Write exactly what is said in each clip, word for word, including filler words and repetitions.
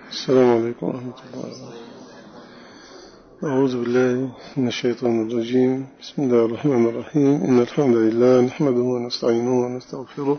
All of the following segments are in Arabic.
السلام عليكم ورحمة الله وبركاته. أعوذ بالله من الشيطان الرجيم. بسم الله الرحمن الرحيم. إن الحمد لله نحمده ونستعينه ونستغفره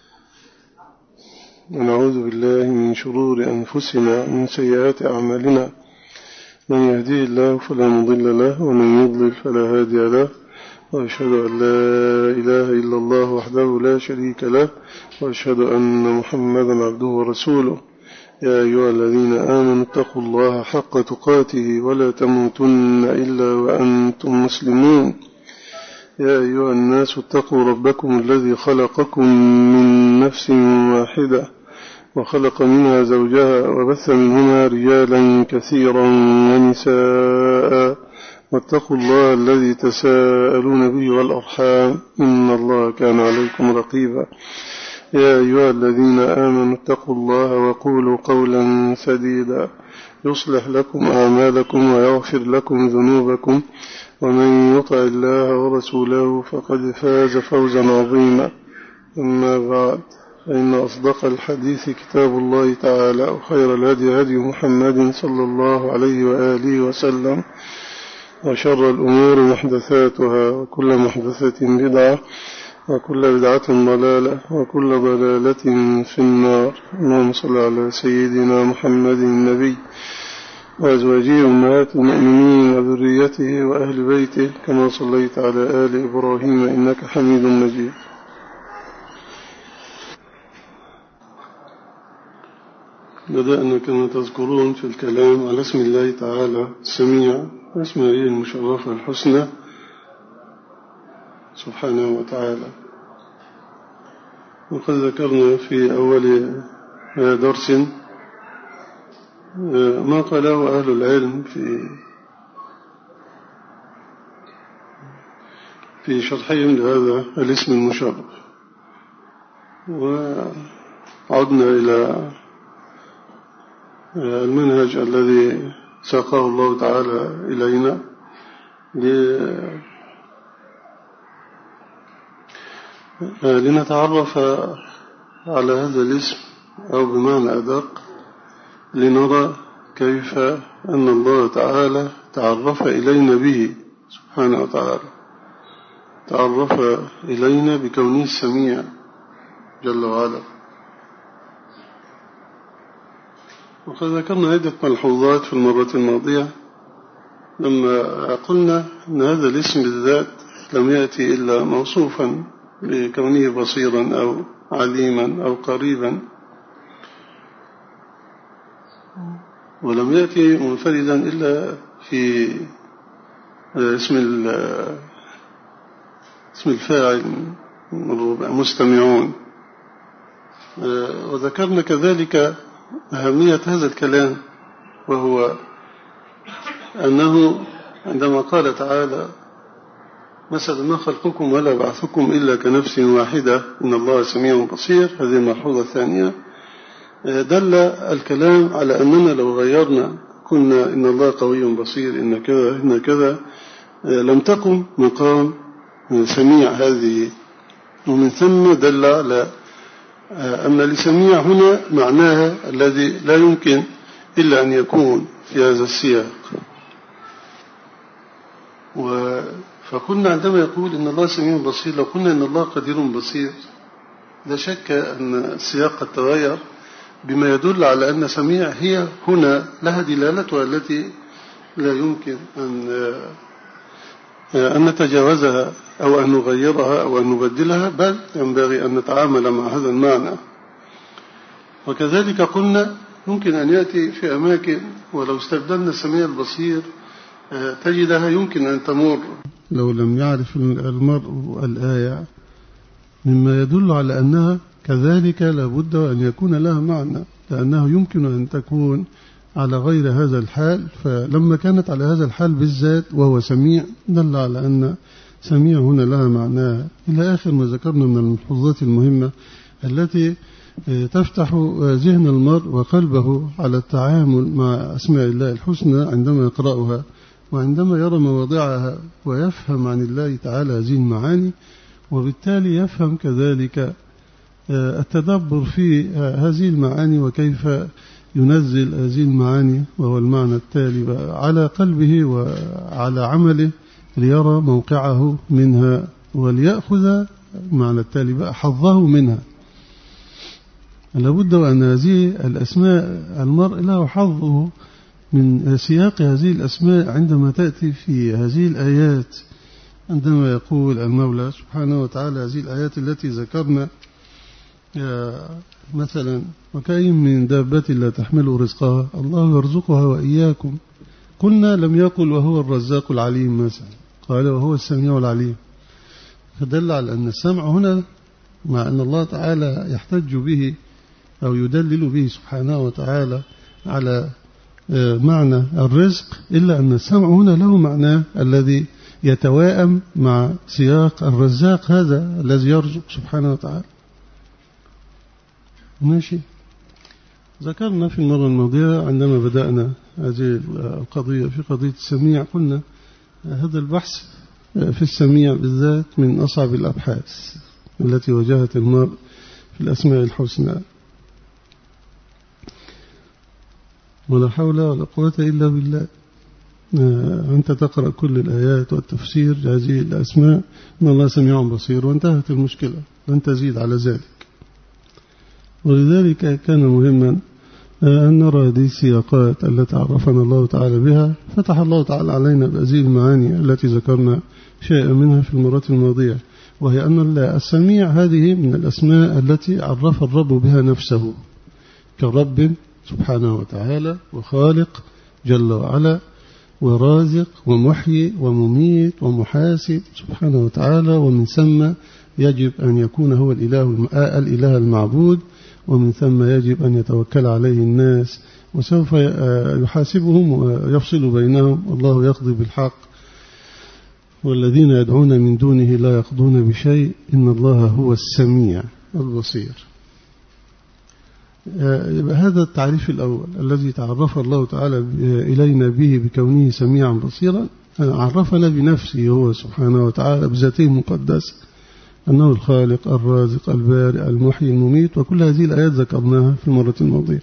ونعوذ بالله من شرور أنفسنا ومن سيئات أعمالنا. من يهديه الله فلا مضل له ومن يضلل فلا هادي له، وأشهد أن لا إله إلا الله وحده لا شريك له، وأشهد أن محمدا عبده ورسوله. يا أيها الذين آمنوا اتقوا الله حق تقاته ولا تموتن إلا وأنتم مسلمون. يا أيها الناس اتقوا ربكم الذي خلقكم من نفس واحدة وخلق منها زوجها وبث منهما رجالا كثيرا ونساء، واتقوا الله الذي تساءلون به والأرحام إن الله كان عليكم رقيبا. يا أيها الذين آمنوا اتقوا الله وقولوا قولا سديدا يصلح لكم أعمالكم ويغفر لكم ذنوبكم، ومن يطع الله ورسوله فقد فاز فوزا عظيما. أما بعد، فإن أصدق الحديث كتاب الله تعالى، وخير الهدي هدي محمد صلى الله عليه وآله وسلم، وشر الأمور محدثاتها، وكل محدثة بدعة، وكل بدعة ضلالة، وكل ضلالة في النار. اللهم صل على سيدنا محمد النبي وأزواجه أمهات المؤمنين وذريته وأهل بيته كما صليت على آل إبراهيم إنك حميد مجيد. بدأنا كما تذكرون في الكلام على اسم الله تعالى السميع واسمه المشرفة الحسنى سبحانه وتعالى. وقد ذكرنا في أول درس ما قاله أهل العلم في في شرحهم لهذا الاسم المشرف، وعدنا إلى المنهج الذي ساقه الله تعالى إلينا لنتعرف على هذا الاسم، أو بمعنى أدق لنرى كيف أن الله تعالى تعرف إلينا به سبحانه وتعالى، تعرف إلينا بكونه السميع جل وعلا. وقد ذكرنا عدة ملحوظات في المرة الماضية لما قلنا أن هذا الاسم بالذات لم يأتي إلا موصوفا بكونه بصيرا أو عليما أو قريبا، ولم يأتي منفردا إلا في اسم اسم الفاعل مستمعون. وذكرنا كذلك أهمية هذا الكلام، وهو أنه عندما قال تعالى مثلا ما خلقكم ولا بعثكم إلا كنفس واحدة إن الله سميع بصير، هذه الملحوظة الثانية، دل الكلام على أننا لو غيرنا قلنا إن الله قوي بصير إن كذا إن كذا لم تقم مقام سميع هذه. ومن ثم دل على أن لسميع هنا معناها الذي لا يمكن إلا أن يكون في هذا السياق. فقلنا عندما يقول إن الله سميع بصير، لو قلنا إن الله قدير بصير لا شك أن السياق قد تغير، بما يدل على أن سميع هي هنا لها دلالتها التي لا يمكن أن أن نتجاوزها أو أن نغيرها أو أن نبدلها، بل ينبغي أن نتعامل مع هذا المعنى. وكذلك قلنا ممكن أن يأتي في أماكن ولو استبدلنا السميع البصير تجدها يمكن أن تمر لو لم يعرف المرء الآية، مما يدل على أنها كذلك لابد أن يكون لها معنى، لأنه يمكن أن تكون على غير هذا الحال. فلما كانت على هذا الحال بالذات وهو سميع دل على أن سميع هنا لها معناها، إلى آخر ما ذكرنا من الملحوظات المهمة التي تفتح ذهن المرء وقلبه على التعامل مع أسماء الله الحسنى عندما يقرأها وعندما يرى مواضعها ويفهم عن الله تعالى هذه المعاني، وبالتالي يفهم كذلك التدبر في هذه المعاني وكيف ينزل هذه المعاني، وهو المعنى التالي، على قلبه وعلى عمله ليرى موقعه منها وليأخذ المعنى التالي بقى حظه منها. لابد أن هذه الأسماء المرء له حظه من سياق هذه الأسماء عندما تأتي في هذه الآيات، عندما يقول المولى سبحانه وتعالى هذه الآيات التي ذكرنا مثلا: وكأين من دابة لا تحمل رزقها الله يرزقها وإياكم. قلنا لم يقل وهو الرزاق العليم مثلا، قال وهو السميع العليم، فدل على أن السمع هنا مع أن الله تعالى يحتج به أو يدلل به سبحانه وتعالى على معنى الرزق، إلا أن السمع هنا له معناه الذي يتوائم مع سياق الرزاق هذا الذي يرزق سبحانه وتعالى. ماشي. ذكرنا في المرة الماضية عندما بدأنا هذه القضية في قضية السميع، قلنا هذا البحث في السميع بالذات من أصعب الأبحاث التي واجهت المرء في الأسماء الحسنى، ولا حول ولا قوة إلا بالله. أنت تقرأ كل الآيات والتفسير هذه الأسماء إن الله سميع بصير، وانتهت المشكلة، لن تزيد على ذلك. ولذلك كان مهما أن نرى هذه السياقات التي عرفنا الله تعالى بها. فتح الله تعالى علينا بهذه المعاني التي ذكرنا شيئا منها في المرات الماضية، وهي أن السميع هذه من الأسماء التي عرف الرب بها نفسه كرب سبحانه وتعالى، وخالق جل وعلا، ورازق ومحيي ومميت ومحاسب سبحانه وتعالى. ومن ثم يجب أن يكون هو الإله الإله المعبود، ومن ثم يجب أن يتوكل عليه الناس، وسوف يحاسبهم ويفصل بينهم، والله يقضي بالحق، والذين يدعون من دونه لا يقضون بشيء، إن الله هو السميع البصير. هذا التعريف الأول الذي تعرف الله تعالى إلينا به بكونه سميعا بصيرا، عرفنا بنفسه هو سبحانه وتعالى بذاته المقدسة أنه الخالق الرازق البارئ المحيي المميت، وكل هذه الآيات ذكرناها في المرة الماضية.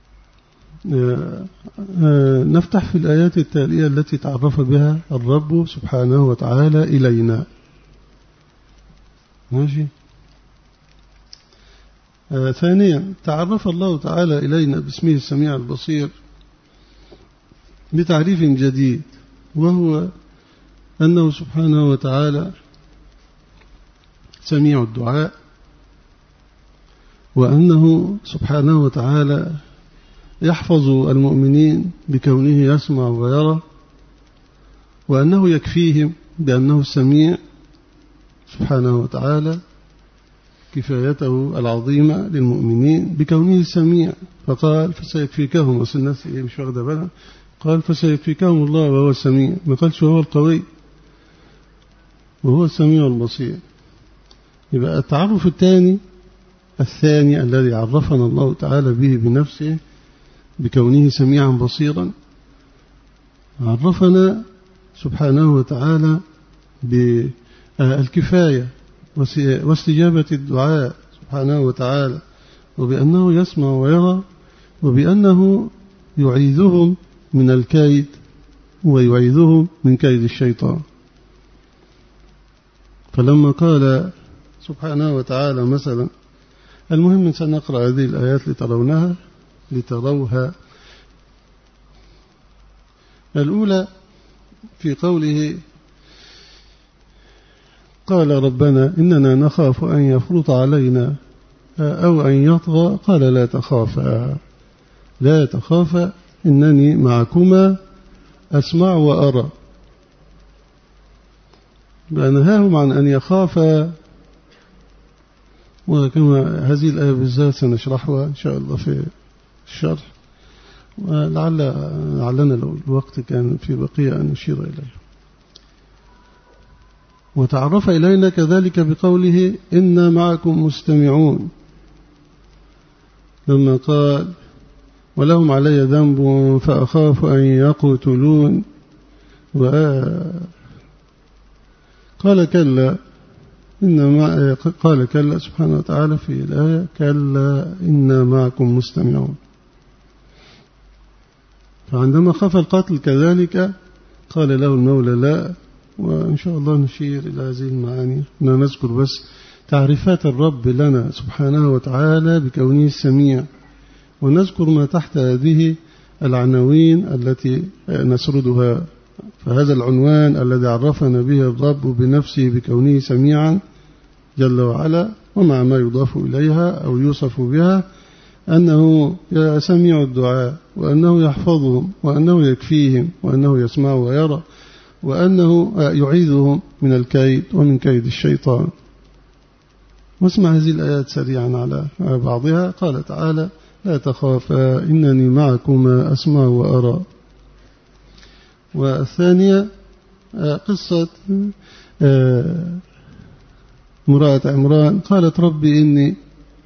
نفتح في الآيات التالية التي تعرف بها الرب سبحانه وتعالى إلينا. ماشي. آه ثانيا تعرف الله تعالى إلينا باسمه السميع البصير بتعريف جديد، وهو أنه سبحانه وتعالى سميع الدعاء، وأنه سبحانه وتعالى يحفظ المؤمنين بكونه يسمع ويرى، وأنه يكفيهم بأنه السميع سبحانه وتعالى كفايته العظيمة للمؤمنين بكونه السميع. فقال فسيكفيكهم، أصل الناس مش واخدة بالها، قال فسيكفيكهم الله وهو السميع، ما قالش وهو القوي، وهو السميع البصير. يبقى التعرف الثاني الثاني الذي عرفنا الله تعالى به بنفسه بكونه سميعا بصيرا، عرفنا سبحانه وتعالى بالكفاية واستجابة الدعاء سبحانه وتعالى، وبأنه يسمع ويرى، وبأنه يعيذهم من الكيد ويعيذهم من كيد الشيطان. فلما قال سبحانه وتعالى مثلا، المهم سنقرأ هذه الآيات لترونها لتروها. الأولى في قوله قال ربنا إننا نخاف أن يفرط علينا أو أن يطغى، قال لا تخافا لا تخافا إنني معكما أسمع وأرى. نهاهم عن أن يخافا، وكما هذه الآية بالذات سنشرحها إن شاء الله في الشرح، ولعل لعلنا لو الوقت كان في بقية أن نشير إليه. وتعرف إلينا كذلك بقوله إنا معكم مستمعون، لما قال ولهم علي ذنب فأخاف أن يقتلون، قال كلا إنما قال كلا سبحانه وتعالى في الآية كلا إنا معكم مستمعون. فعندما خاف القتل كذلك قال له المولى لا. وإن شاء الله نشير إلى هذه المعاني، نذكر بس تعريفات الرب لنا سبحانه وتعالى بكونه السميع، ونذكر ما تحت هذه العناوين التي نسردها. فهذا العنوان الذي عرفنا به الرب بنفسه بكونه سميعا جل وعلا، ومع ما يضاف إليها أو يوصف بها، أنه سميع الدعاء، وأنه يحفظهم، وأنه يكفيهم، وأنه يسمع ويرى، وأنه يعيذهم من الكيد ومن كيد الشيطان. واسمع هذه الآيات سريعا على بعضها. قال تعالى: لا تخافا إنني معكما أسمع وأرى. والثانية قصة امرأة عمران قالت: ربي إني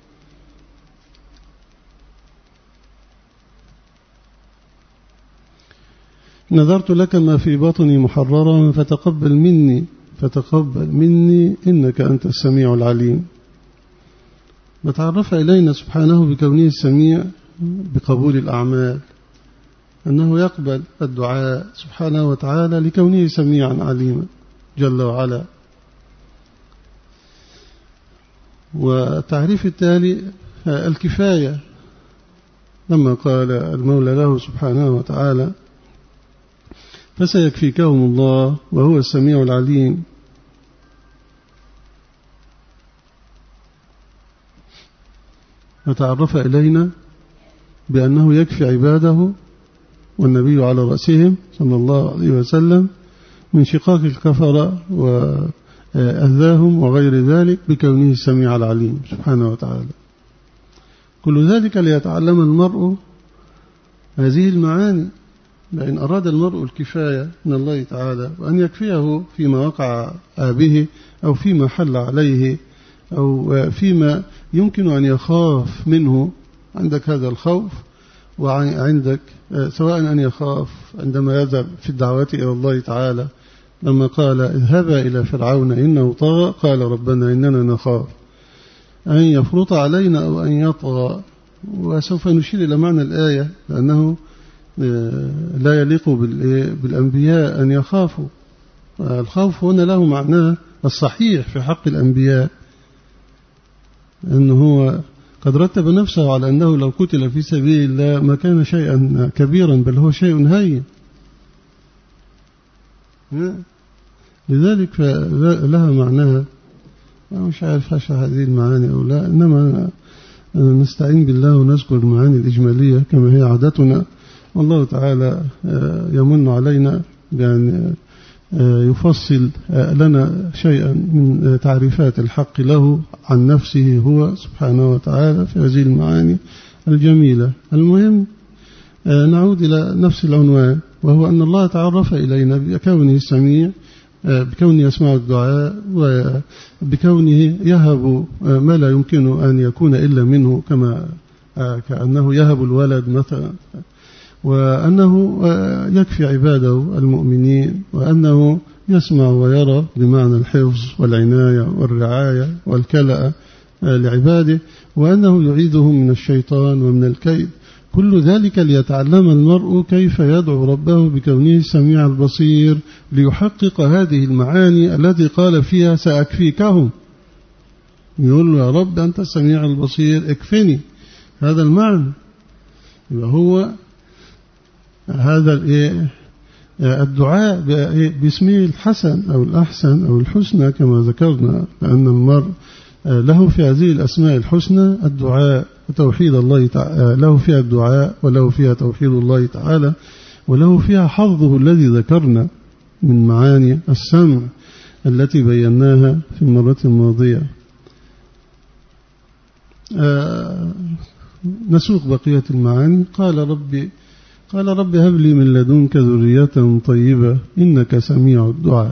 نذرت لك ما في بطني محررا فتقبل مني فتقبل مني إنك أنت السميع العليم. وتعرف إلينا سبحانه بكونه السميع بقبول الأعمال، أنه يقبل الدعاء سبحانه وتعالى لكونه سميعا عليما جل وعلا. والتعريف التالي الكفاية، لما قال المولى له سبحانه وتعالى: فسيكفيكهم الله وهو السميع العليم. وتعرف إلينا بأنه يكفي عباده، والنبي على رأسهم صلى الله عليه وسلم، من شقاق الكفرة وأذاهم وغير ذلك بكونه السميع العليم سبحانه وتعالى. كل ذلك ليتعلم المرء هذه المعاني، لأن أراد المرء الكفاية من الله تعالى، وأن يكفيه فيما وقع به أو فيما حل عليه أو فيما يمكن أن يخاف منه. عندك هذا الخوف، وعندك سواء أن يخاف عندما يذهب في الدعوات إلى الله تعالى، لما قال: اذهبا إلى فرعون إنه طغى قال ربنا إننا نخاف أن يفرط علينا أو أن يطغى. وسوف نشير إلى معنى الآية، لأنه لا يليق بالأنبياء أن يخافوا. الخوف هنا له معناه الصحيح في حق الأنبياء، أنه هو قد رتب نفسه على أنه لو قتل في سبيل الله ما كان شيئا كبيرا، بل هو شيء هين. لذلك لها معناها، مش عارف أشرح هذه المعاني أو لا، إنما نستعين بالله ونذكر المعاني الإجمالية كما هي عادتنا. والله تعالى يمن علينا بأن يفصل لنا شيئا من تعريفات الحق له عن نفسه هو سبحانه وتعالى في هذه المعاني الجميلة. المهم نعود إلى نفس العنوان، وهو أن الله تعرف إلينا بكونه السميع، بكونه يسمع الدعاء، وبكونه يهب ما لا يمكن أن يكون إلا منه، كما كأنه يهب الولد مثلا، وأنه يكفي عباده المؤمنين، وأنه يسمع ويرى بمعنى الحفظ والعناية والرعاية والكلأ لعباده، وأنه يعيذهم من الشيطان ومن الكيد. كل ذلك ليتعلم المرء كيف يدعو ربه بكونه السميع البصير، ليحقق هذه المعاني التي قال فيها سأكفيكهم. يقول له: يا رب أنت السميع البصير اكفني. هذا المعنى يبقى هو هذا الدعاء باسمه الحسن أو الأحسن أو الحسنى كما ذكرنا، لأن المرء له في هذه الأسماء الحسنى الدعاء وتوحيد الله تعالى، له فيها الدعاء وله فيها توحيد الله تعالى، وله فيها حظه الذي ذكرنا من معاني السمع التي بيناها في المرة الماضية. نسوق بقية المعاني. قال ربي قال رب هب لي من لدنك ذرية طيبة إنك سميع الدعاء.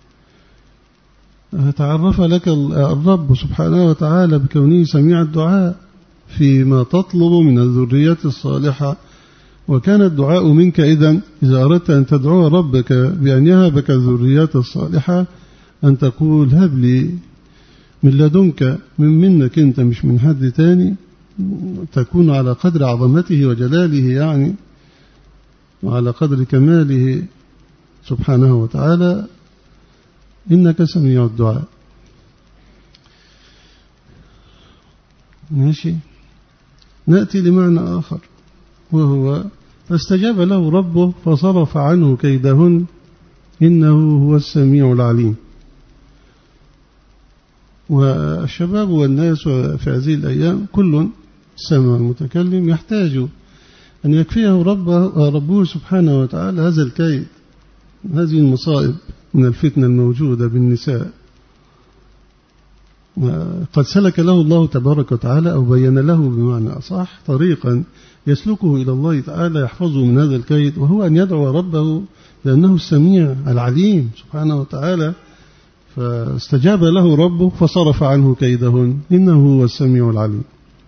تعرف لك الرب سبحانه وتعالى بكونه سميع الدعاء فيما تطلب من الذرية الصالحة. وكان الدعاء منك إذن إذا أردت أن تدعو ربك بأن يهبك الذرية الصالحة أن تقول: هب لي من لدنك، من منك أنت مش من حد تاني، تكون على قدر عظمته وجلاله يعني. وعلى قدر كماله سبحانه وتعالى إنك سميع الدعاء. ماشي. نأتي لمعنى آخر وهو فاستجاب له ربه فصرف عنه كيدهن إنه هو السميع العليم. والشباب والناس في هذه الأيام كل سمع المتكلم يحتاج أن يكفيه ربه, ربه سبحانه وتعالى هذا الكيد، هذه المصائب من الفتنة الموجودة بالنساء. قد سلك له الله تبارك وتعالى أو بين له بمعنى أصح طريقا يسلكه إلى الله تعالى يحفظه من هذا الكيد، وهو أن يدعو ربه لأنه السميع العليم سبحانه وتعالى. فاستجاب له ربه فصرف عنه كيدهن إنه هو السميع العليم.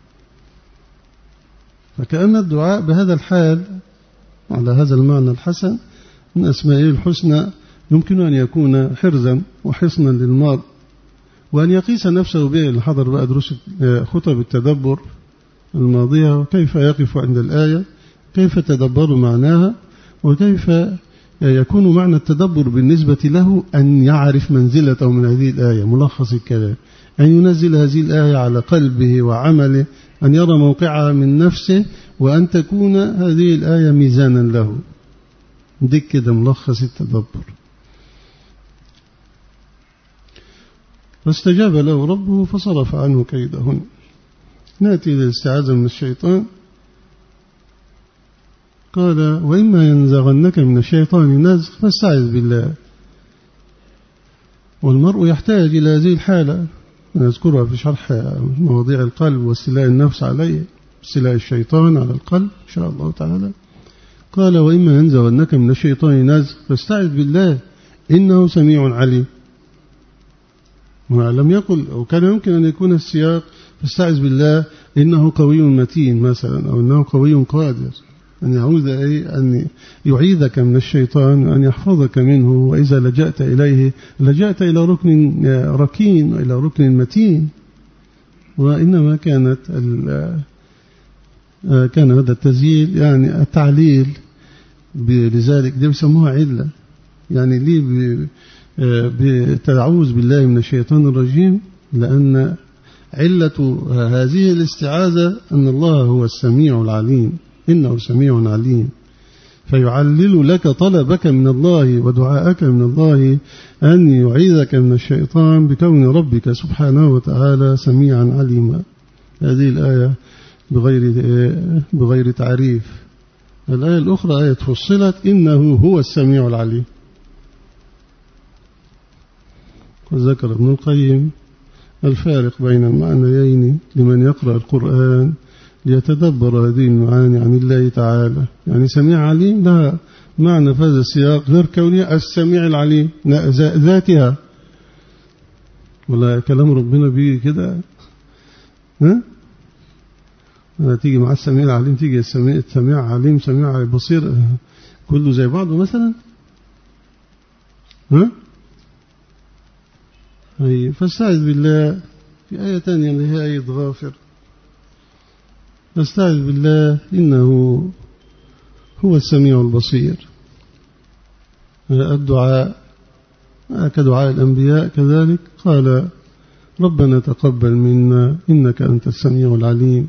فكأن الدعاء بهذا الحال على هذا المعنى الحسن من أسمائه الحسنى يمكن أن يكون حرزا وحصنا للمرء، وأن يقيس نفسه به. الحضر بقى دروس خطب التدبر الماضية وكيف يقف عند الآية، كيف تدبر معناها، وكيف يكون معنى التدبر بالنسبة له أن يعرف منزلته من هذه الآية. ملخص الكلام أن ينزل هذه الآية على قلبه وعمله، أن يرى موقعها من نفسه، وأن تكون هذه الآية ميزانا له. دي كده ملخص التدبر. فاستجاب له ربه فصرف عنه كيدهن. نأتي للاستعاذة من الشيطان. قال وإما ينزغنك من الشيطان نزغ فاستعذ بالله. والمرء يحتاج إلى هذه الحالة، نذكرها في شرح مواضيع القلب واستيلاء النفس عليه، استيلاء الشيطان على القلب إن شاء الله تعالى. قال وإما ينزغنك من الشيطان نزغ فاستعذ بالله إنه سميع عليم. ولم يقل، أو كان يمكن أن يكون السياق فاستعذ بالله إنه قوي متين مثلا، أو إنه قوي قادر، أن يعوذ أن يعيذك من الشيطان وأن يحفظك منه، وإذا لجأت إليه لجأت إلى ركن ركين وإلى ركن متين. وإنما كانت كان هذا التزييل يعني التعليل لذلك، دي بيسموها علة. يعني ليه بتعوذ بالله من الشيطان الرجيم؟ لأن علة هذه الاستعاذة أن الله هو السميع العليم، إنه سميع عليم، فيعلل لك طلبك من الله ودعاءك من الله أن يعيذك من الشيطان بكون ربك سبحانه وتعالى سميعا عليما. هذه الآية بغير بغير تعريف. الآية الأخرى آية فصلت إنه هو السميع العليم. وذكر ابن القيم الفارق بين المعنيين لمن يقرأ القرآن ليتدبر هذه المعاني عن الله تعالى. يعني سميع عليم لها معنى في هذا السياق غير كونها السميع العليم ذاتها، ولا كلام ربنا بيه كده. ها تيجي مع السميع العليم تيجي السميع السميع عليم سميع بصير كله زي بعضه مثلا. ها أي فاستعذ بالله في آية ثانية اللي هي آية غافر. فاستعذ بالله إنه هو السميع البصير. الدعاء كدعاء الأنبياء كذلك. قال ربنا تقبل منا إنك أنت السميع العليم.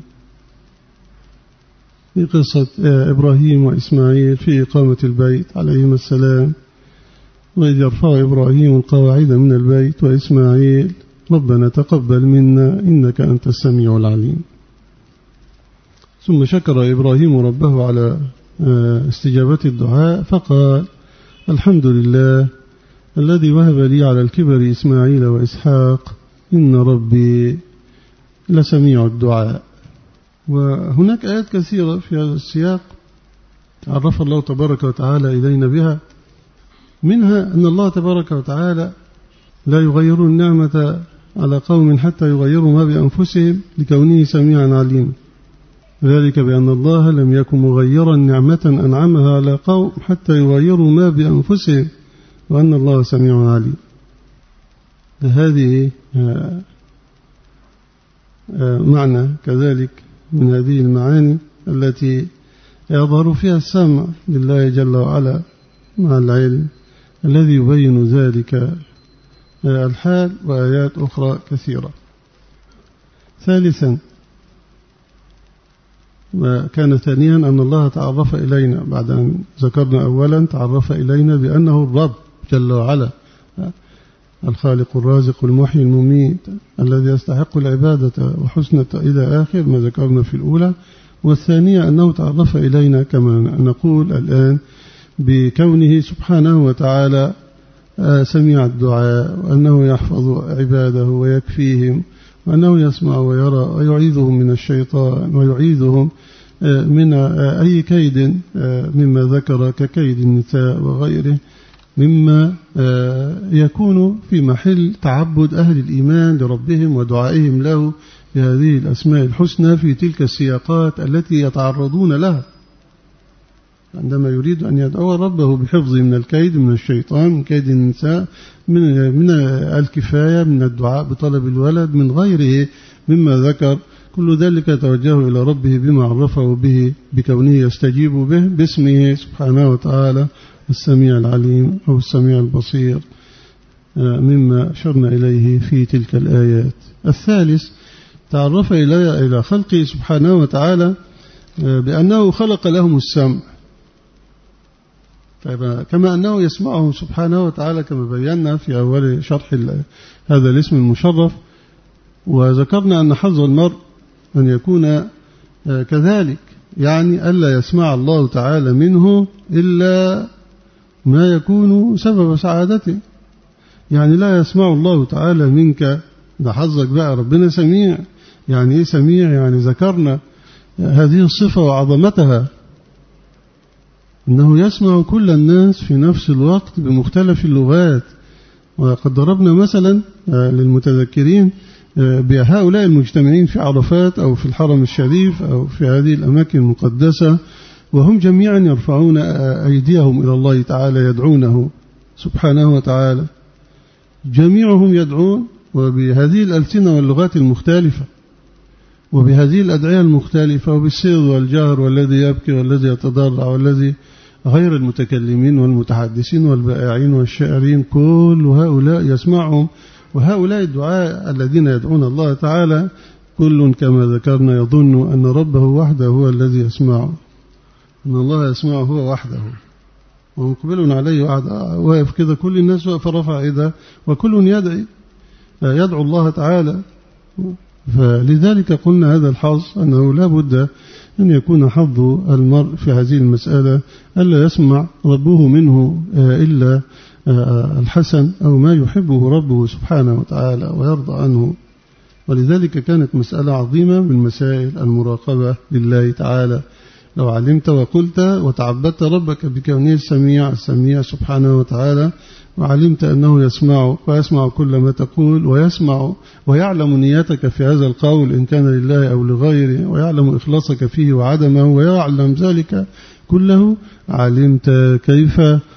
في قصة إبراهيم وإسماعيل في إقامة البيت عليهما السلام، وإذ يرفع إبراهيم القواعد من البيت وإسماعيل ربنا تقبل منا إنك أنت السميع العليم. ثم شكر إبراهيم ربه على استجابة الدعاء فقال الحمد لله الذي وهب لي على الكبر إسماعيل وإسحاق إن ربي لسميع الدعاء. وهناك آيات كثيرة في هذا السياق عرف الله تبارك وتعالى إلينا بها، منها أن الله تبارك وتعالى لا يغير النعمة على قوم حتى يغيروا ما بأنفسهم لكونه سميعا عليما، ذلك بأن الله لم يكن مغيرا نعمة أنعمها على قوم حتى يغيروا ما بأنفسهم وأن الله سميع عليم. هذه معنى كذلك من هذه المعاني التي يظهر فيها السمع لله جل وعلا مع العلم الذي يبين ذلك الحال، وآيات أخرى كثيرة. ثالثا، وكان ثانيا أن الله تعرف إلينا بعد أن ذكرنا أولا تعرف إلينا بأنه الرب جل وعلا الخالق الرازق المحيي المميت الذي يستحق العبادة وحسنة إلى آخر ما ذكرنا في الأولى. والثانية أنه تعرف إلينا كما نقول الآن بكونه سبحانه وتعالى سميع الدعاء، وأنه يحفظ عباده ويكفيهم، وأنه يسمع ويرى ويعيذهم من الشيطان ويعيذهم من أي كيد مما ذكر ككيد النساء وغيره مما يكون في محل تعبد أهل الإيمان لربهم ودعائهم له بهذه الأسماء الحسنى في تلك السياقات التي يتعرضون لها عندما يريد أن يدعو ربه بحفظه من الكيد من الشيطان، من كيد النساء، من من الكفاية، من الدعاء بطلب الولد، من غيره مما ذكر. كل ذلك يتوجه إلى ربه بما عرفه به بكونه يستجيب به باسمه سبحانه وتعالى السميع العليم أو السميع البصير مما أشرنا إليه في تلك الآيات. الثالث، تعرف إلى خلقه سبحانه وتعالى بأنه خلق لهم السمع، كما أنه يسمعهم سبحانه وتعالى كما بينا في أول شرح هذا الاسم المشرف. وذكرنا أن حظ المرء أن يكون كذلك، يعني ألا يسمع الله تعالى منه إلا ما يكون سبب سعادته، يعني لا يسمع الله تعالى منك، ده حظك بقى، ربنا سميع. يعني إيه سميع؟ يعني ذكرنا هذه الصفة وعظمتها، أنه يسمع كل الناس في نفس الوقت بمختلف اللغات. وقد ضربنا مثلا للمتذكرين بهؤلاء المجتمعين في عرفات أو في الحرم الشريف أو في هذه الأماكن المقدسة، وهم جميعا يرفعون أيديهم إلى الله تعالى يدعونه سبحانه وتعالى، جميعهم يدعون وبهذه الألسنة واللغات المختلفة وبهذه الأدعية المختلفة وبالسر والجهر، والذي يبكي والذي يتضرع والذي غير المتكلمين والمتحدثين والبائعين والشاعرين، كل هؤلاء يسمعهم. وهؤلاء الدعاء الذين يدعون الله تعالى كل كما ذكرنا يظن أن ربه وحده هو الذي يسمعه، أن الله يسمعه هو وحده، ومقبل عليه واقف كده، كل الناس واقف رفع إيده وكل يدعي يدعو الله تعالى. فلذلك قلنا هذا الحظ أنه لا بد أن يكون حظ المرء في هذه المسألة ألا يسمع ربه منه إلا الحسن أو ما يحبه ربه سبحانه وتعالى ويرضى عنه. ولذلك كانت مسألة عظيمة من مسائل المراقبة لله تعالى. لو علمت وقلت وتعبدت ربك بكونه السميع السميع سبحانه وتعالى، وعلمت أنه يسمع ويسمع كل ما تقول، ويسمع ويعلم نيتك في هذا القول إن كان لله أو لغيره، ويعلم إخلاصك فيه وعدمه، ويعلم ذلك كله، علمت كيف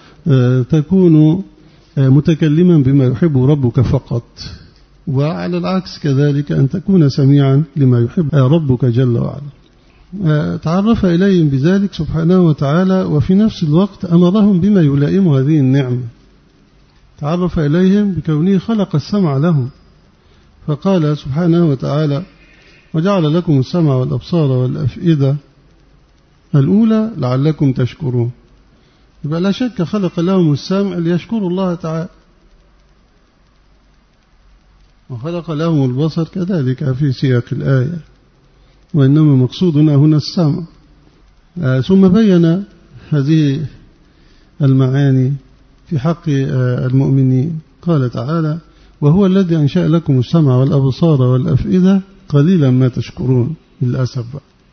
تكون متكلما بما يحب ربك فقط. وعلى العكس كذلك أن تكون سميعا لما يحب ربك جل وعلا. تعرف إليهم بذلك سبحانه وتعالى، وفي نفس الوقت أمرهم بما يلائم هذه النعمة. تعرف إليهم بكونه خلق السمع لهم، فقال سبحانه وتعالى: وجعل لكم السمع والأبصار والأفئدة الأولى لعلكم تشكرون. يبقى لا شك خلق لهم السمع ليشكروا الله تعالى، وخلق لهم البصر كذلك في سياق الآية، وإنما مقصودنا هنا السمع. ثم بين هذه المعاني في حق المؤمنين، قال تعالى: وهو الذي أنشأ لكم السمع والأبصار والأفئدة قليلا ما تشكرون. للأسف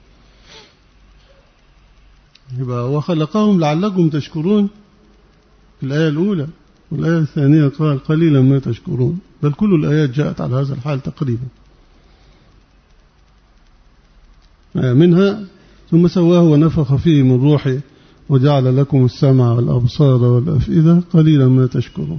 يبقى وخلقهم لعلكم تشكرون في الآية الأولى، والآية الثانية قال قليلا ما تشكرون، بل كل الآيات جاءت على هذا الحال تقريبا. منها ثم سواه ونفخ فيه من روحه وجعل لكم السمع والأبصار والأفئدة قليلا ما تشكرون.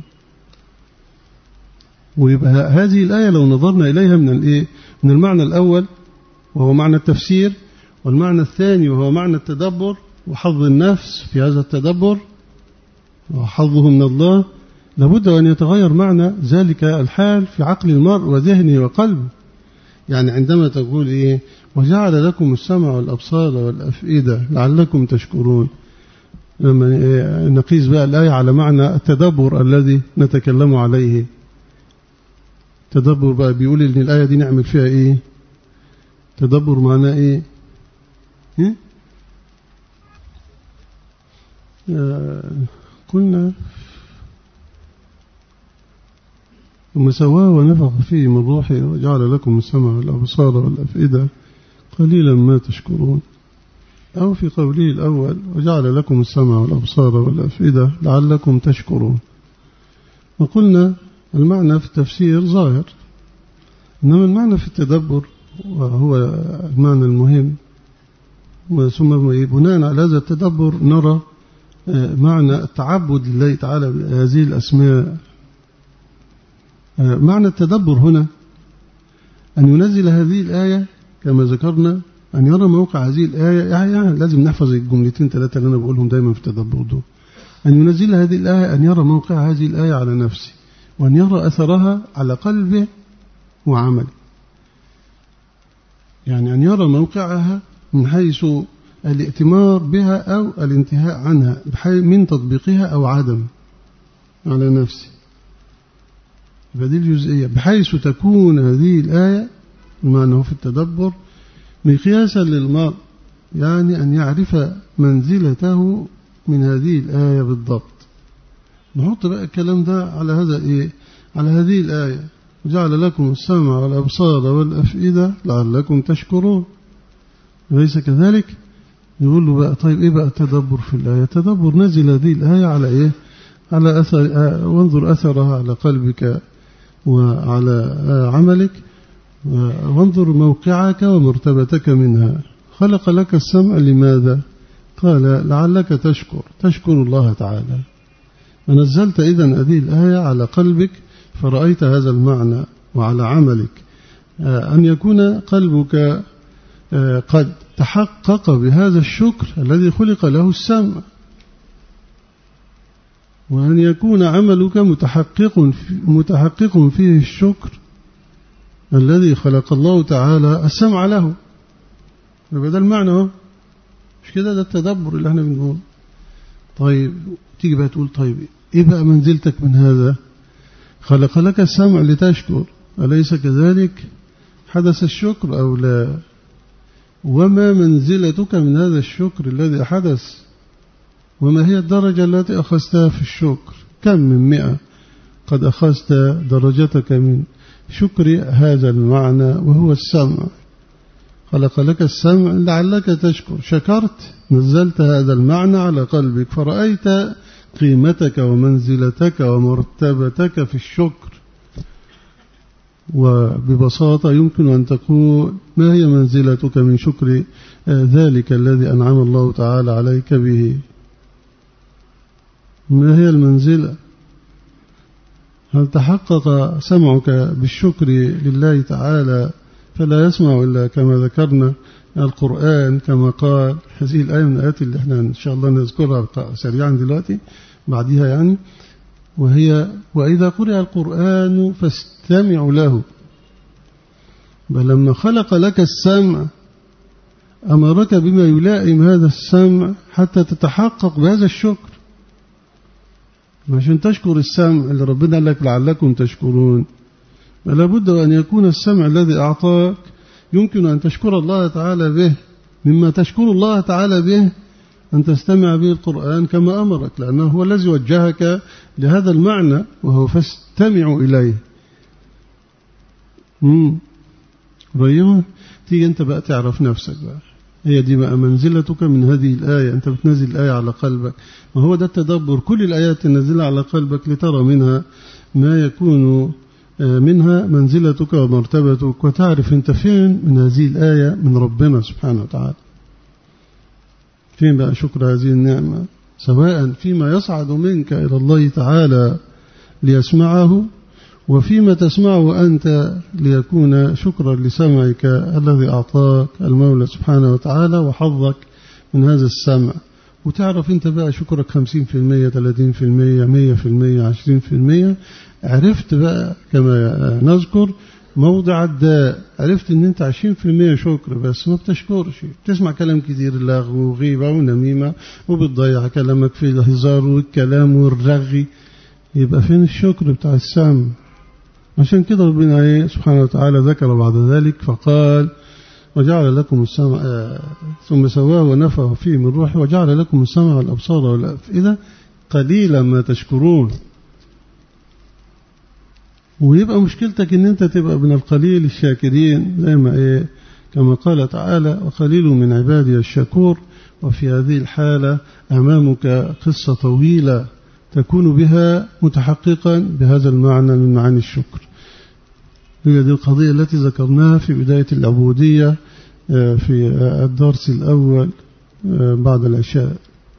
ويبقى هذه الآية لو نظرنا إليها من الإيه؟ من المعنى الأول وهو معنى التفسير، والمعنى الثاني وهو معنى التدبر، وحظ النفس في هذا التدبر وحظه من الله، لابد أن يتغير معنى ذلك الحال في عقل المرء وذهنه وقلبه. يعني عندما تقول إيه وجعل لكم السمع والأبصار والأفئدة لعلكم تشكرون، لما نقيس بقى الآية على معنى التدبر الذي نتكلم عليه. تدبر بقى بيقول إن الآية دي نعمل فيها إيه؟ تدبر معناه إيه؟ إيه؟ آه قلنا ثم سواه ونفخ فيه من روحه وجعل لكم السمع والأبصار والأفئدة قليلا ما تشكرون. أو في قوله الأول وجعل لكم السمع والأبصار والأفئدة لعلكم تشكرون. وقلنا المعنى في التفسير ظاهر، إنما المعنى في التدبر وهو المعنى المهم. ثم بناء على هذا التدبر نرى معنى التعبد لله تعالى بهذه الأسماء. معنى التدبر هنا أن ينزل هذه الآية كما ذكرنا، أن يرى موقع هذه الآية. يعني لازم نحفظ الجملتين ثلاثة اللي أنا بقولهم دايما في التدبر دول. أن ينزل هذه الآية، أن يرى موقع هذه الآية على نفسه، وأن يرى أثرها على قلبه وعمله. يعني أن يرى موقعها من حيث الائتمار بها أو الانتهاء عنها من تطبيقها أو عدم على نفسه. فهذه الجزئية بحيث تكون هذه الآية المعنى في التدبر مقياسا للمرء، يعني أن يعرف منزلته من هذه الآية بالضبط. نحط بقى الكلام ده على هذا إيه؟ على هذه الآية وجعل لكم السمع والأبصار والأفئدة لعلكم تشكرون، ليس كذلك؟ يقول له بقى طيب إيه بقى التدبر في الآية؟ تدبر نزل هذه الآية على إيه؟ على أثر، وانظر أثرها على قلبك وعلى عملك، وانظر موقعك ومرتبتك منها. خلق لك السمع لماذا؟ قال لعلك تشكر، تشكر الله تعالى. ونزلت إذن هذه الآية على قلبك فرأيت هذا المعنى وعلى عملك، أن يكون قلبك قد تحقق بهذا الشكر الذي خلق له السمع، وأن يكون عملك متحقق متحقق فيه الشكر الذي خلق الله تعالى السمع له. يبقى المعنى مش كده؟ ده التدبر اللي احنا بنقول. طيب تيجي بقى تقول طيب ايه بقى منزلتك من هذا؟ خلق لك السمع لتشكر، أليس كذلك؟ حدث الشكر أو لا؟ وما منزلتك من هذا الشكر الذي حدث؟ وما هي الدرجة التي أخذتها في الشكر؟ كم من مئة قد أخذت درجتك من شكر هذا المعنى وهو السمع. خلق لك السمع لعلك تشكر، شكرت، نزلت هذا المعنى على قلبك فرأيت قيمتك ومنزلتك ومرتبتك في الشكر. وببساطة يمكن أن تقول ما هي منزلتك من شكر ذلك الذي أنعم الله تعالى عليك به؟ ما هي المنزلة؟ هل تحقق سمعك بالشكر لله تعالى فلا يسمع إلا كما ذكرنا القرآن، كما قال هذه الآية من الآيات اللي احنا إن شاء الله نذكرها سريعا دلوقتي بعدها يعني، وهي وإذا قرئ القرآن فاستمعوا له. بل لما خلق لك السمع أمرك بما يلائم هذا السمع حتى تتحقق بهذا الشكر، عشان تشكر السمع اللي ربنا قال لك لعلكم تشكرون. فلا بد أن يكون السمع الذي أعطاك يمكن أن تشكر الله تعالى به. مما تشكر الله تعالى به أن تستمع به القرآن كما أمرك، لأنه هو الذي وجهك لهذا المعنى وهو فاستمعوا إليه. امم رأيما تيجي أنت بقى تعرف نفسك بقى، هي دي بقى منزلتك من هذه الآية. أنت بتنزل الآية على قلبك، ما هو ده التدبر. كل الآيات تنزلها على قلبك لترى منها ما يكون منها منزلتك ومرتبتك، وتعرف أنت فين من هذه الآية من ربنا سبحانه وتعالى. فين بقى شكر هذه النعمة، سواء فيما يصعد منك إلى الله تعالى ليسمعه، وفيما تسمعه أنت ليكون شكرا لسمعك الذي أعطاك المولى سبحانه وتعالى وحظك من هذا السمع. وتعرف أنت بقى شكرك خمسين في المية ثلاثين في المية مية في المية عشرين في المية. عرفت بقى كما نذكر موضع الداء، عرفت ان انت عشرين في المية شكر بس ما بتشكرش، بتسمع كلام كتير لغو وغيبة ونميمة وبتضيع كلامك في الهزار والكلام والرغي، يبقى فين الشكر بتاع السمع؟ عشان كده ربنا سبحانه وتعالى ذكر بعد ذلك فقال وجعل لكم السمع آه ثم سواه ونفخ فيه من روحه وجعل لكم السمع والأبصار والأفئدة قليلا ما تشكرون. ويبقى مشكلتك ان انت تبقى من القليل الشاكرين زي ما ايه كما قال تعالى وقليل من عبادي الشكور. وفي هذه الحالة أمامك قصة طويلة تكون بها متحققا بهذا المعنى من معاني الشكر. هي دي القضية التي ذكرناها في بداية العبودية في الدرس الأول بعد العشاء.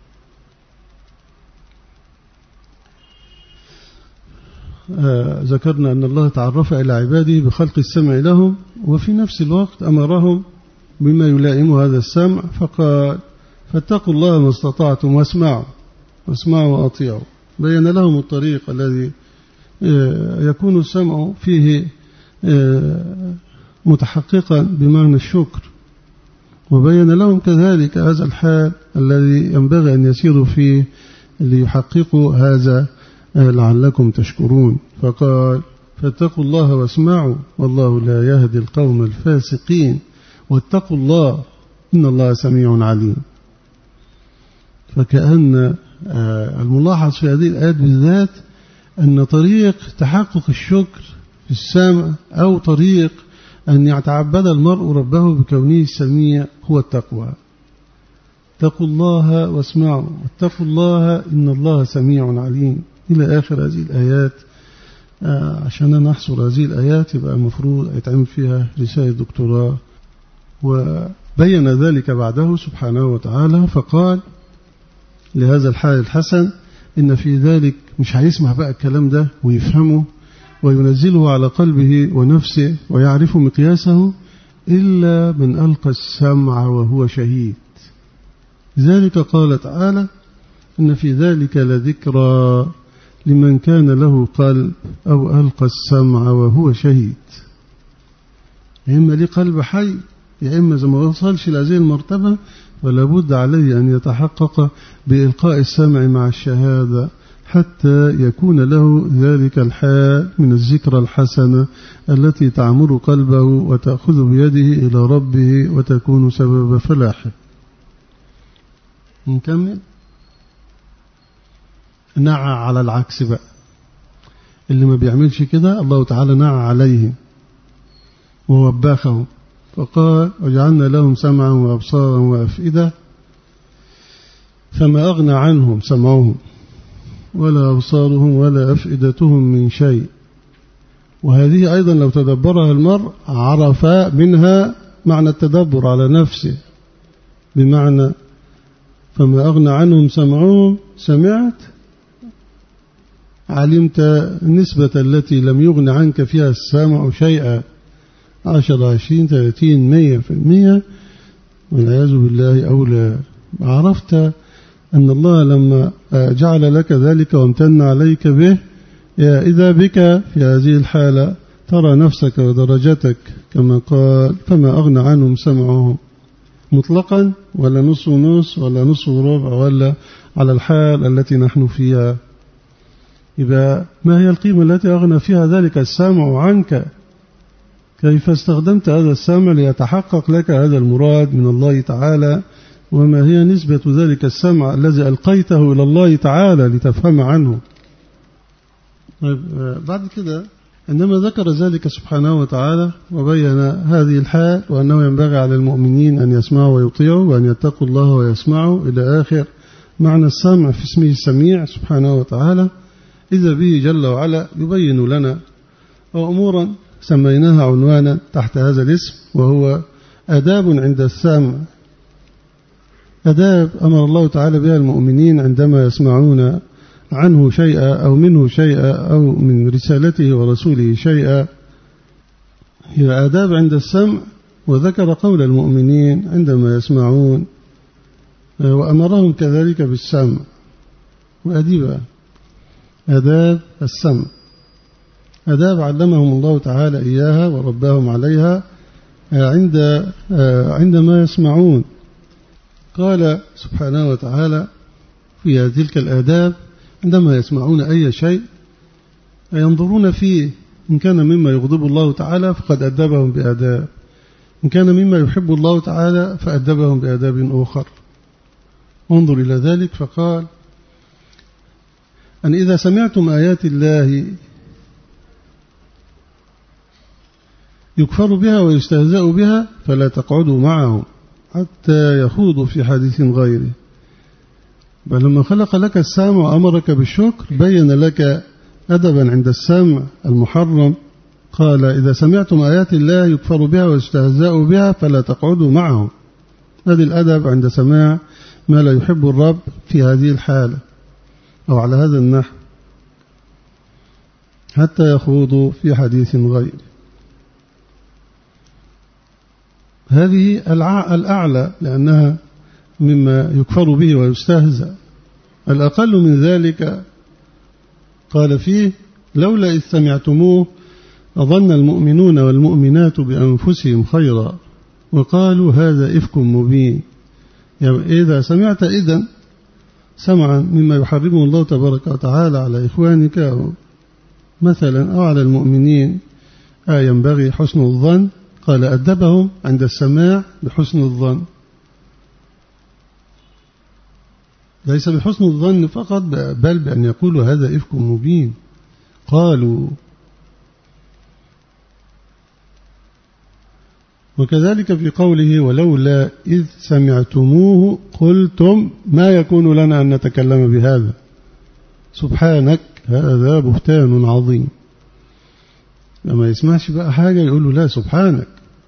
ذكرنا أن الله تعرف إلى عباده بخلق السمع لهم وفي نفس الوقت أمرهم بما يلائم هذا السمع فقال فاتقوا الله ما استطعتم واسمعوا واسمعوا وأطيعوا. بين لهم الطريق الذي يكون السمع فيه متحققا بمعنى الشكر، وبين لهم كذلك هذا الحال الذي ينبغي أن يسيروا فيه ليحققوا هذا لعلكم تشكرون. فقال فاتقوا الله واسمعوا والله لا يهدي القوم الفاسقين واتقوا الله إن الله سميع عليم. فكأن الملاحظ في هذه الآيات بالذات أن طريق تحقق الشكر في السمع أو طريق أن يتعبد المرء ربه بكونه السميع هو التقوى. اتقوا الله واسمعوا واتقوا الله إن الله سميع عليم إلى آخر هذه الآيات. عشان نحصر هذه الآيات يبقى المفروض يتعمل فيها رسالة دكتوراه. وبين ذلك بعده سبحانه وتعالى فقال لهذا الحال الحسن إن في ذلك مش هيسمع بقى الكلام ده ويفهمه وينزله على قلبه ونفسه ويعرف مقياسه إلا من ألقى السمع وهو شهيد. لذلك قال تعالى إن في ذلك لذكرى لمن كان له قلب أو ألقى السمع وهو شهيد. يا إما ليه قلب حي يا إما إذا ما وصلش لهذه المرتبة ولا بد عليه أن يتحقق بإلقاء السمع مع الشهادة حتى يكون له ذلك الحال من الذكرى الحسنة التي تعمر قلبه وتأخذ بيده إلى ربه وتكون سبب فلاحه. نكمل. نعى على العكس بقى اللي ما بيعملش كده الله تعالى نعى عليهم ووباخهم فقال وجعلنا لهم سمعا وأبصارا وأفئدة فما أغنى عنهم سمعهم ولا أبصارهم ولا أفئدتهم من شيء. وهذه أيضا لو تدبرها المرء عرف منها معنى التدبر على نفسه بمعنى فما أغنى عنهم سمعهم سمعت علمت النسبة التي لم يغن عنك فيها السمع شيئا عشر عشرين ثلاثين مية في المية والعياذ بالله أولى. عرفت أن الله لما جعل لك ذلك وامتن عليك به إذا بك في هذه الحالة ترى نفسك ودرجتك كما قال فما أغنى عنهم سمعهم مطلقا ولا نصف ونصف ولا نصف وربع ولا على الحال التي نحن فيها. يبقى ما هي القيمة التي أغنى فيها ذلك السمع عنك؟ كيف استخدمت هذا السمع ليتحقق لك هذا المراد من الله تعالى؟ وما هي نسبة ذلك السمع الذي ألقيته إلى الله تعالى لتفهم عنه؟ طيب بعد كده عندما ذكر ذلك سبحانه وتعالى وبين هذه الحال وأنه ينبغي على المؤمنين أن يسمعوا ويطيعوا وأن يتقوا الله ويسمعوا إلى آخر معنى السمع في اسمه السميع سبحانه وتعالى، إذا به جل وعلا يبين لنا أمورا سميناها عنوانا تحت هذا الاسم وهو آداب عند السمع. آداب أمر الله تعالى بها المؤمنين عندما يسمعون عنه شيئا أو منه شيئا أو من رسالته ورسوله شيئا، هي آداب عند السمع. وذكر قول المؤمنين عندما يسمعون وأمرهم كذلك بالسمع. وأديب آداب السمع، آداب علمهم الله تعالى إياها ورباهم عليها عند عندما يسمعون. قال سبحانه وتعالى في تلك الآداب: عندما يسمعون أي شيء ينظرون فيه، إن كان مما يغضب الله تعالى فقد أدبهم بآداب، إن كان مما يحب الله تعالى فأدبهم بآداب أخر. انظر إلى ذلك، فقال: أن إذا سمعتم آيات الله يكفر بها ويستهزأ بها فلا تقعدوا معهم حتى يخوضوا في حديث غيره. بل لما خلق لك السمع وأمرك بالشكر بين لك أدبا عند السمع المحرم. قال: إذا سمعتم آيات الله يكفر بها ويستهزأ بها فلا تقعدوا معهم. هذا الأدب عند سماع ما لا يحب الرب في هذه الحالة أو على هذا النحو، حتى يخوضوا في حديث غيره. هذه الأعلى لأنها مما يكفر به ويستهزأ. الأقل من ذلك قال فيه: لولا إذ سمعتموه أظن المؤمنون والمؤمنات بأنفسهم خيرا وقالوا هذا إفك مبين. يعني إذا سمعت إذن سمعا مما يحرمه الله تبارك وتعالى على إخوانك مثلا أو على المؤمنين آه ينبغي حسن الظن. قال: أدبهم عند السماع بحسن الظن، ليس بحسن الظن فقط بل بأن يقولوا هذا إفك مبين. قالوا. وكذلك في قوله: ولولا إذ سمعتموه قلتم ما يكون لنا أن نتكلم بهذا سبحانك هذا بهتان عظيم. لما يسمعش بقى حاجة يقول له لا سبحانك،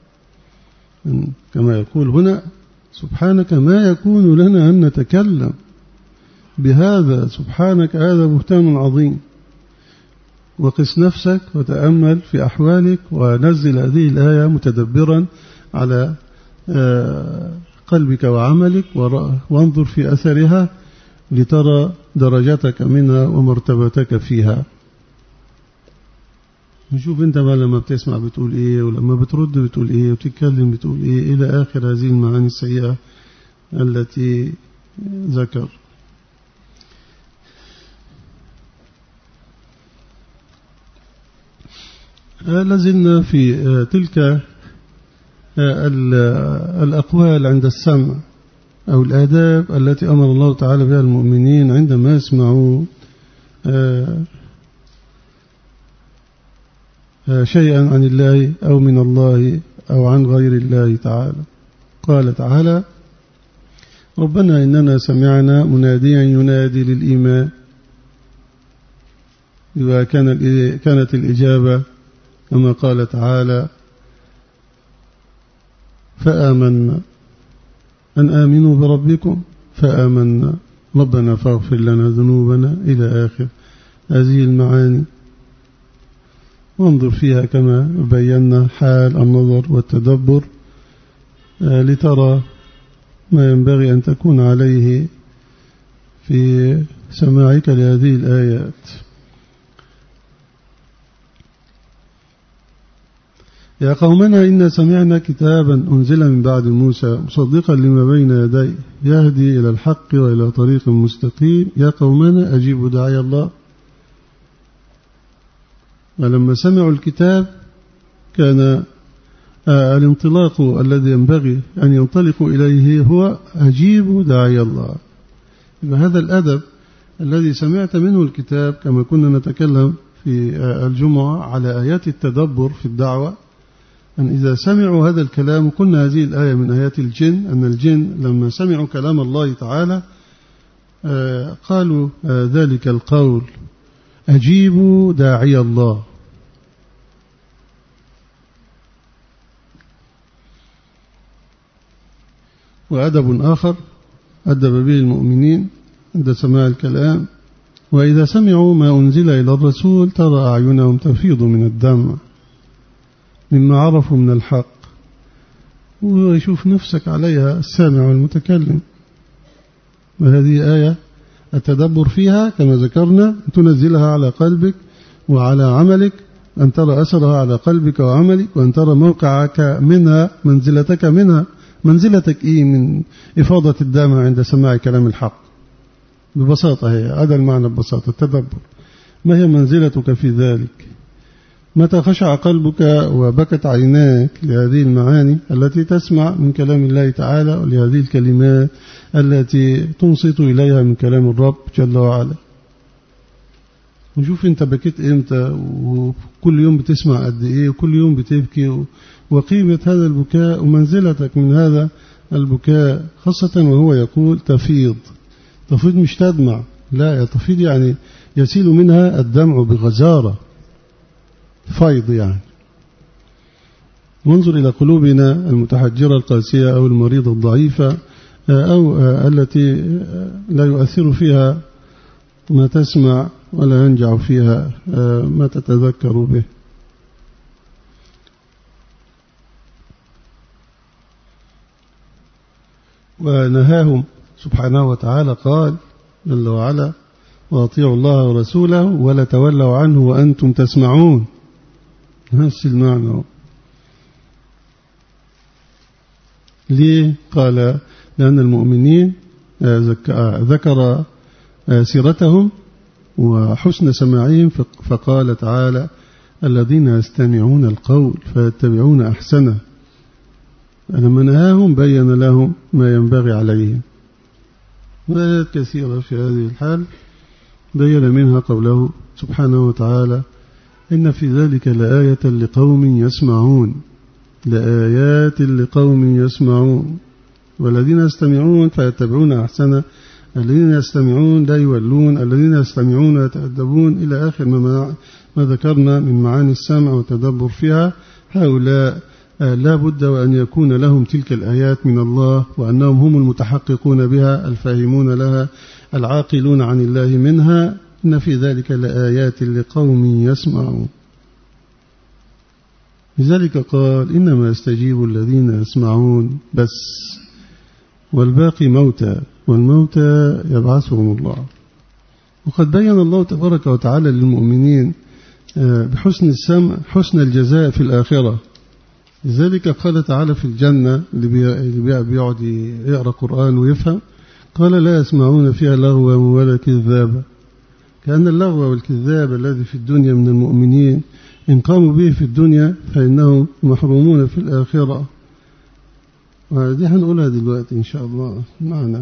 كما يقول هنا: سبحانك ما يكون لنا أن نتكلم بهذا سبحانك هذا بهتان عظيم. وقس نفسك وتأمل في أحوالك ونزل هذه الآية متدبرا على قلبك وعملك وانظر في أثرها لترى درجتك منها ومرتبتك فيها. نشوف انت بقى لما بتسمع بتقول ايه، ولما بترد بتقول ايه، وتتكلم بتقول ايه، الى اخر هذه المعاني السيئة التي ذكر. لازلنا في تلك الأقوال عند السمع أو الآداب التي أمر الله تعالى بها المؤمنين عندما يسمعوا شيئا عن الله أو من الله أو عن غير الله تعالى. قال تعالى: ربنا إننا سمعنا مناديا ينادي للإيمان. إذا كانت الإجابة كما قال تعالى: فآمنا أن آمنوا بربكم فآمنا ربنا فاغفر لنا ذنوبنا إلى آخر هذه المعاني. وانظر فيها كما بينا حال النظر والتدبر لترى ما ينبغي أن تكون عليه في سماعك لهذه الآيات. يا قومنا إنا سمعنا كتابا أنزل من بعد موسى مصدقا لما بين يديه يهدي إلى الحق وإلى طريق مستقيم. يا قومنا أجيبوا داعي الله. ولما سمعوا الكتاب كان الانطلاق الذي ينبغي أن ينطلقوا إليه هو أجيبوا داعي الله. هذا الأدب الذي سمعت منه الكتاب، كما كنا نتكلم في الجمعة على آيات التدبر في الدعوة، أن إذا سمعوا هذا الكلام، قلنا هذه الآية من آيات الجن، أن الجن لما سمعوا كلام الله تعالى قالوا ذلك القول: أجيبوا داعي الله. وأدب آخر أدب به المؤمنين عند سماع الكلام: وإذا سمعوا ما أنزل إلى الرسول ترى أعينهم تفيض من الدمع مما عرفوا من الحق. ويشوف نفسك عليها السامع والمتكلم، وهذه آية التدبر فيها كما ذكرنا تنزلها على قلبك وعلى عملك، أن ترى أثرها على قلبك وعملك، وأن ترى موقعك منها، منزلتك منها. منزلتك إيه من إفاضة الدمع عند سماع كلام الحق؟ ببساطة هي هذا المعنى ببساطة التدبر. ما هي منزلتك في ذلك؟ متى خشع قلبك وبكت عيناك لهذه المعاني التي تسمع من كلام الله تعالى ولهذه الكلمات التي تنصت إليها من كلام الرب جل وعلا؟ وشوف انت بكيت امتى، وكل يوم بتسمع قد ايه، وكل يوم بتبكي، وقيمة هذا البكاء ومنزلتك من هذا البكاء، خاصة وهو يقول تفيض. تفيض مش تدمع، لا، تفيض يعني يسيل منها الدمع بغزارة، فيض يعني. وانظر إلى قلوبنا المتحجرة القاسية أو المريضة الضعيفة أو التي لا يؤثر فيها ما تسمع ولا ينجع فيها ما تتذكر به. ونهاهم سبحانه وتعالى قال جل وعلا: وأطيعوا الله ورسوله ولا تولوا عنه وأنتم تسمعون. نفس المعنى. ليه؟ قال لأن المؤمنين ذكر سيرتهم وحسن سماعهم، فقال تعالى: الذين يستمعون القول فيتبعون أحسنه. لما نهاهم بين لهم ما ينبغي عليهم. وآيات كثيرة في هذه الحال بين منها قوله سبحانه وتعالى: إن في ذلك لآية لقوم يسمعون. لآيات لقوم يسمعون. والذين يستمعون فيتبعون أحسنه. الذين يستمعون لا يولون، الذين يستمعون يتأدبون، إلى آخر ما, ما ذكرنا من معاني السمع والتدبر فيها. هؤلاء لا بد وأن يكون لهم تلك الآيات من الله، وأنهم هم المتحققون بها، الفاهمون لها، العاقلون عن الله منها. إن في ذلك لآيات لقوم يسمعون. لذلك قال: إنما يستجيب الذين يسمعون بس، والباقي موتى، والموتى يبعثهم الله. وقد بين الله تبارك وتعالى للمؤمنين بحسن السمع حسن الجزاء في الآخرة. لذلك قال تعالى في الجنة اللي بيقعد يقرأ قرآن ويفهم، قال: لا يسمعون فيها لغوا ولا كذابا. كأن اللغو والكذاب الذي في الدنيا من المؤمنين إن قاموا به في الدنيا فإنهم محرومون في الآخرة. ودي هنقولها دلوقتي إن شاء الله معنا.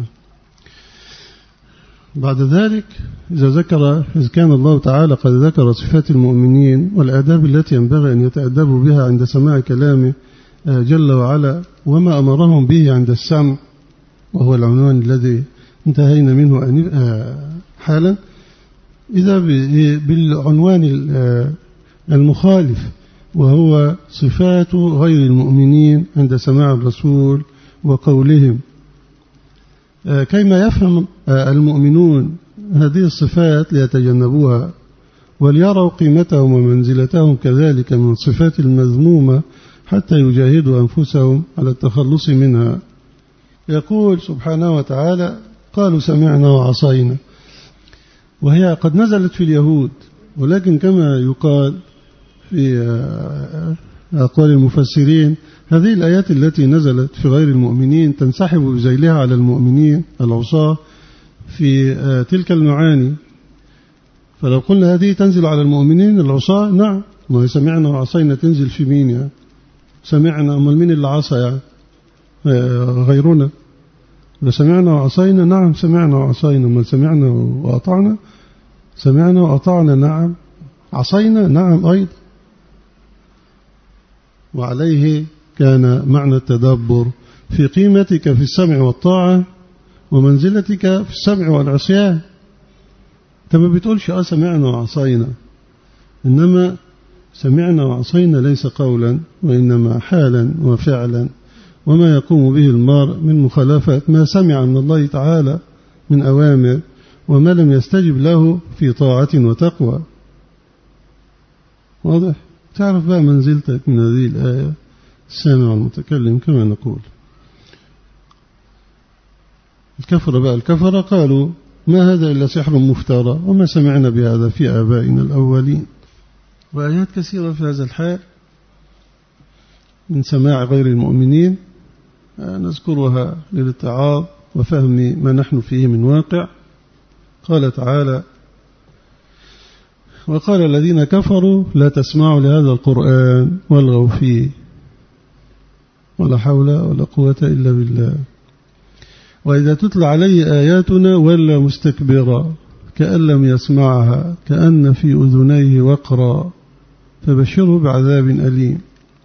بعد ذلك إذا ذكر إذا كان الله تعالى قد ذكر صفات المؤمنين والآداب التي ينبغي أن يتأدبوا بها عند سماع كلامه جل وعلا، وما أمرهم به عند السمع، وهو العنوان الذي انتهينا منه حالا، إذا بالعنوان المخالف، وهو صفات غير المؤمنين عند سماع الرسول وقولهم. كيما يفهم المؤمنون هذه الصفات ليتجنبوها وليروا قيمتهم ومنزلتهم كذلك من الصفات المذمومة حتى يجاهدوا أنفسهم على التخلص منها. يقول سبحانه وتعالى: قالوا سمعنا وعصينا. وهي قد نزلت في اليهود، ولكن كما يقال في أقوال المفسرين هذه الآيات التي نزلت في غير المؤمنين تنسحب بذيلها على المؤمنين العصاة في تلك المعاني. فلو قلنا هذه تنزل على المؤمنين العصاة، نعم، ما سمعنا وعصينا تنزل في مين يعني؟ سمعنا، أما مين اللي عصى يعني؟ غيرنا. سمعنا وعصينا، نعم سمعنا وعصينا. ما سمعنا وأطعنا، سمعنا وأطعنا، نعم. عصينا، نعم أيضا. وعليه كان معنى التدبر في قيمتك في السمع والطاعة ومنزلتك في السمع والعصيان. انت ما بتقولش اه سمعنا وعصينا، إنما سمعنا وعصينا ليس قولا، وإنما حالا وفعلا، وما يقوم به المرء من مخالفة ما سمع من الله تعالى من أوامر، وما لم يستجب له في طاعة وتقوى. واضح؟ تعرف بقى منزلتك من هذه الآية، السامع والمتكلم كما نقول. الكفر بقى الكفر قالوا ما هذا إلا سحر مفترى وما سمعنا بهذا في آبائنا الأولين. وآيات كثيرة في هذا الحال من سماع غير المؤمنين نذكرها للاتعاظ وفهم ما نحن فيه من واقع. قال تعالى وقال الذين كفروا لا تسمعوا لهذا القرآن والغوا فيه ولا حول ولا قوة إلا بالله وإذا تتلى عليه آياتنا ولا مستكبرا كأن لم يسمعها كأن في أذنيه وقرا فبشره بعذاب أليم.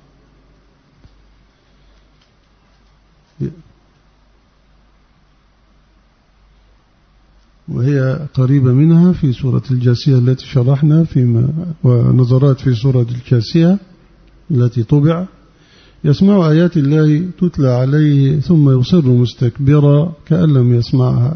وهي قريبة منها في سورة الجاسية التي شرحنا فيما ونظرات في سورة الجاسية التي طبع يسمع آيات الله تتلى عليه ثم يصر مستكبرا كأن لم يسمعها.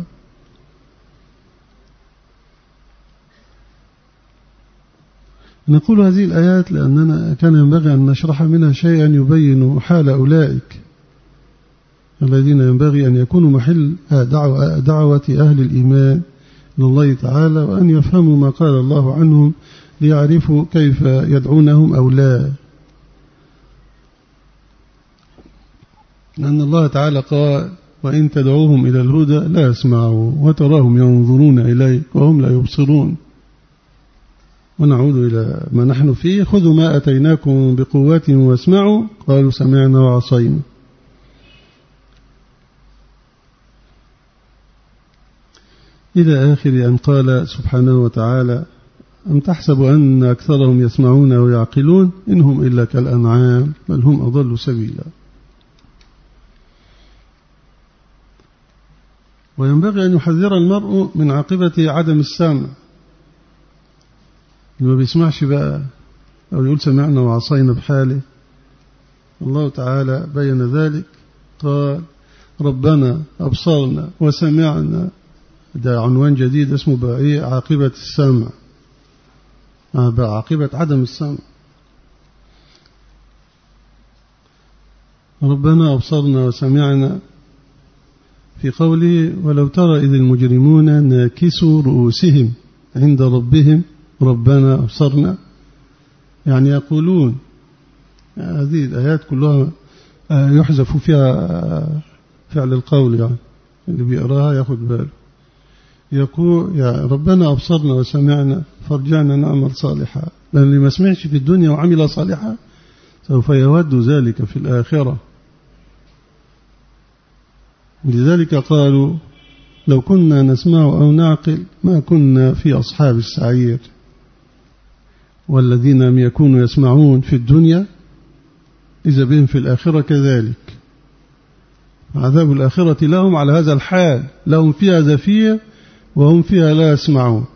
نقول هذه الآيات لأننا كان ينبغي أن نشرح منها شيئا يبين حال أولئك الذين ينبغي أن يكونوا محل دعوة, دعوة أهل الإيمان لله تعالى وأن يفهموا ما قال الله عنهم ليعرفوا كيف يدعونهم أو لا. لأن الله تعالى قال وإن تدعوهم إلى الهدى لا يسمعوا وتراهم ينظرون إليك وهم لا يبصرون. ونعود إلى ما نحن فيه خذوا ما أتيناكم بقوة واسمعوا قالوا سمعنا وعصينا. إلى آخر أن قال سبحانه وتعالى أم تحسب أن أكثرهم يسمعون ويعقلون إنهم إلا كالأنعام بل هم أضل سبيلا. وينبغي أن يحذر المرء من عاقبة عدم السمع ما بيسمعش بقى أو يقول سمعنا وعصينا بحاله. الله تعالى بين ذلك قال ربنا أبصرنا وسمعنا ده عنوان جديد اسمه بقى إيه عاقبة السمع بقى عاقبة عدم السمع. ربنا أبصرنا وسمعنا في قوله ولو ترى إذ المجرمون ناكسوا رؤوسهم عند ربهم ربنا أبصرنا يعني يقولون هذه الآيات كلها يحذف فيها فعل القول يعني اللي بيقراها ياخد باله يقول يا ربنا أبصرنا وسمعنا فارجعنا نعمل صالحا لأن اللي ما سمعش في الدنيا وعمل صالحا سوف يود ذلك في الآخرة. لذلك قالوا لو كنا نسمع أو نعقل ما كنا في أصحاب السعير. والذين لم يكونوا يسمعون في الدنيا إذا بهم في الآخرة كذلك عذاب الآخرة لهم على هذا الحال لهم فيها زفير وهم فيها لا يسمعون.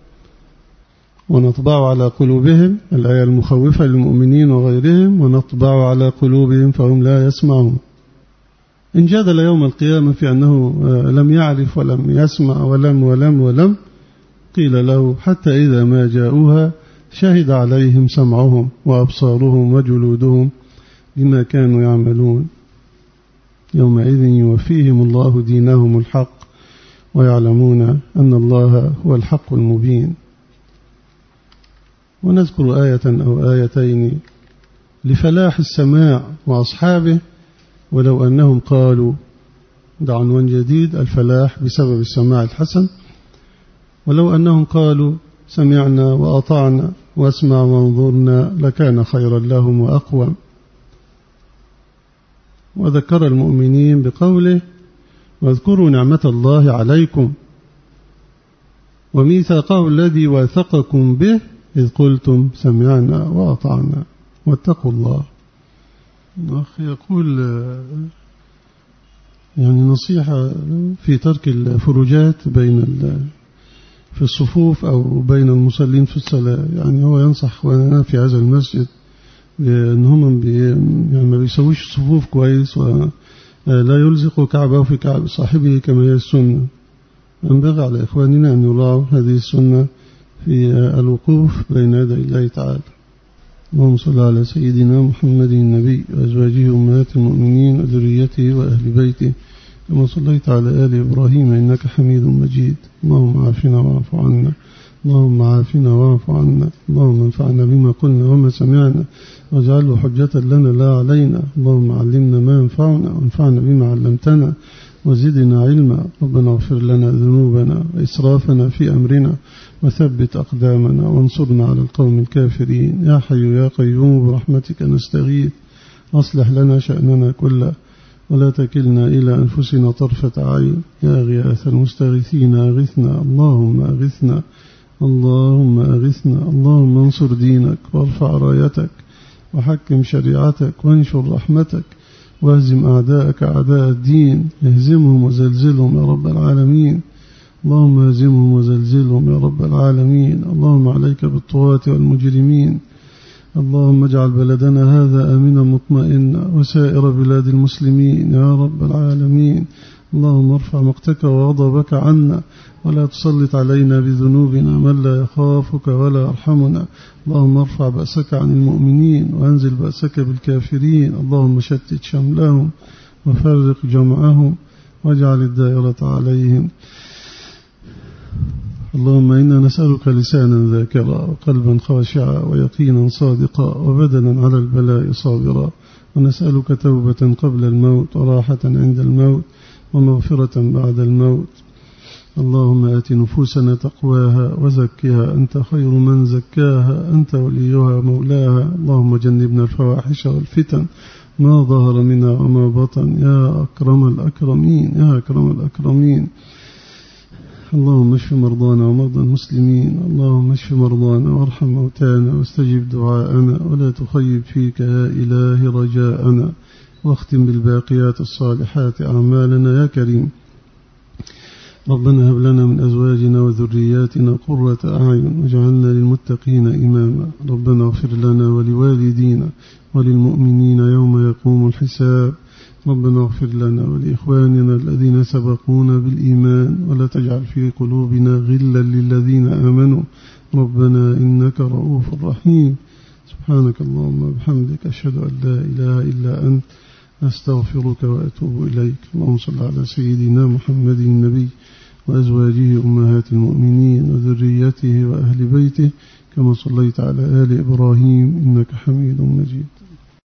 ونطبع على قلوبهم الآية المخوفة للمؤمنين وغيرهم ونطبع على قلوبهم فهم لا يسمعون. إن جادل يوم القيامة في أنه لم يعرف ولم يسمع ولم ولم ولم قيل له حتى إذا ما جاءوها شهد عليهم سمعهم وأبصارهم وجلودهم بما كانوا يعملون يومئذ يوفيهم الله دينهم الحق ويعلمون أن الله هو الحق المبين. ونذكر آية أو آيتين لفلاح السماع وأصحابه ولو أنهم قالوا ده عنوان جديد الفلاح بسبب السماع الحسن ولو أنهم قالوا سمعنا وأطعنا واسمع وانظرنا لكان خيرا لهم وأقوم. وذكر المؤمنين بقوله واذكروا نعمة الله عليكم وميثاقه الذي واثقكم به إذ قلتم سمعنا وأطعنا واتقوا الله. أخي يقول يعني نصيحة في ترك الفروجات بين في الصفوف أو بين المصلين في الصلاة. يعني هو ينصح أخواننا في هذا المسجد بأنهم بي يعني ما بيسويش صفوف كويس ولا يلزق كعبه في كعب صاحبه كما هي السنة. ينبغي على إخواننا أن يراعوا هذه السنة في الوقوف بين يدي الله تعالى. اللهم صل على سيدنا محمد النبي وأزواجه أمهات المؤمنين وذريته وأهل بيته كما صليت على آل إبراهيم إنك حميد مجيد. اللهم عافنا واعف عنا، اللهم عافنا واعف عنا، اللهم انفعنا بما قلنا وما سمعنا واجعله حجة لنا لا علينا. اللهم علمنا ما ينفعنا وانفعنا بما علمتنا وزدنا علما. ربنا اغفر لنا ذنوبنا وإسرافنا في أمرنا وثبت أقدامنا وانصرنا على القوم الكافرين. يا حي يا قيوم برحمتك نستغيث، أصلح لنا شأننا كله ولا تكلنا إلى أنفسنا طرفة عين. يا غياث المستغيثين أغثنا، اللهم أغثنا، اللهم أغثنا. اللهم انصر دينك وارفع رايتك وحكم شريعتك وانشر رحمتك واهزم أعداءك أعداء الدين، اهزمهم وزلزلهم يا رب العالمين. اللهم اهزمهم وزلزلهم يا رب العالمين. اللهم عليك بالطغاة والمجرمين. اللهم اجعل بلدنا هذا آمنا مطمئنا وسائر بلاد المسلمين يا رب العالمين. اللهم ارفع مقتك وغضبك عنا ولا تسلط علينا بذنوبنا من لا يخافك ولا يرحمنا. اللهم ارفع بأسك عن المؤمنين وانزل بأسك بالكافرين. اللهم شتت شملهم وفرق جمعهم واجعل الدائرة عليهم. اللهم إنا نسألك لسانا ذاكرا وقلبا خاشعا ويقينا صادقا وبدنا على البلاء صابرا، ونسألك توبة قبل الموت وراحة عند الموت ومغفرة بعد الموت. اللهم آت نفوسنا تقواها وزكها أنت خير من زكاها، أنت وليها مولاها. اللهم جنبنا الفواحش والفتن ما ظهر منها وما بطن يا أكرم الأكرمين يا أكرم الأكرمين. اللهم اشف مرضانا ومرضى المسلمين، اللهم اشف مرضانا وارحم موتانا واستجب دعاءنا ولا تخيب فيك يا إله رجاءنا، واختم بالباقيات الصالحات أعمالنا يا كريم. ربنا هب لنا من أزواجنا وذرياتنا قرة أعين واجعلنا للمتقين إماما. ربنا اغفر لنا ولوالدينا وللمؤمنين يوم يقوم الحساب. ربنا اغفر لنا ولإخواننا الذين سبقونا بالإيمان ولا تجعل في قلوبنا غلا للذين آمنوا ربنا إنك رؤوف رحيم. سبحانك اللهم وبحمدك أشهد أن لا إله إلا أنت أستغفرك وأتوب إليك. اللهم صل على سيدنا محمد النبي وأزواجه أمهات المؤمنين وذريته وأهل بيته كما صليت على آل إبراهيم إنك حميد مجيد.